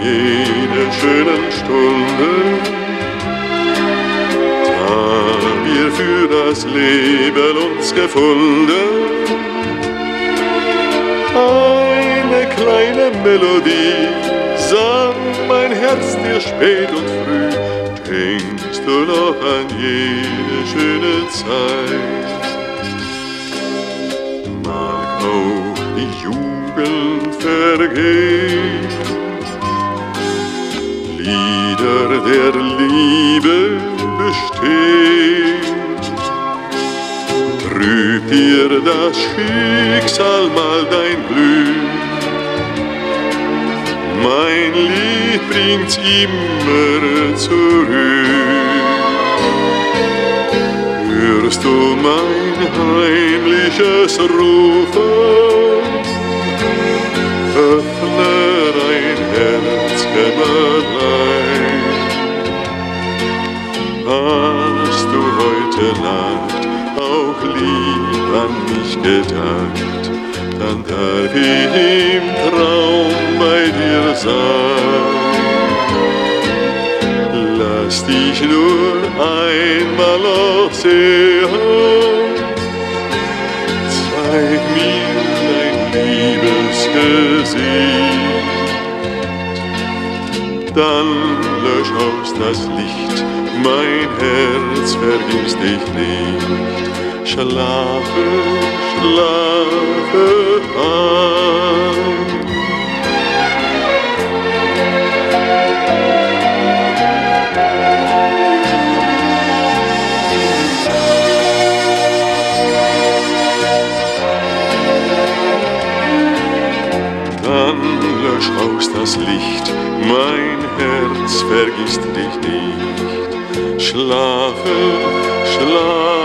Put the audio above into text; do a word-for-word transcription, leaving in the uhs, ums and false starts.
jeder schönen Stunde, da wir für das Leben uns gefunden. Eine kleine Melodie sang mein Herz dir spät und früh. Denkst du noch an jede schöne Zeit? Mag auch die Jugend vergehen, Lieder der Liebe bestehen. Trübt dir das Schicksal mal dein Glück, mein Lied bringt's immer zurück. Hörst du mein heimliches Rufen? Öffne dein Herzkämmerlein. Hast du heute Nacht auch lieb an mich gedacht, dann darf ich im Traum bei dir sein. Lass dich nur einmal auch sehen, zeig mir dein Liebesgesicht. Dann lösch aus das Licht, mein Herz vergiss dich nicht. Schlafe, schlafe ein. Dann lösch aus das Licht, mein Herz vergisst dich nicht. Schlafe, schlafe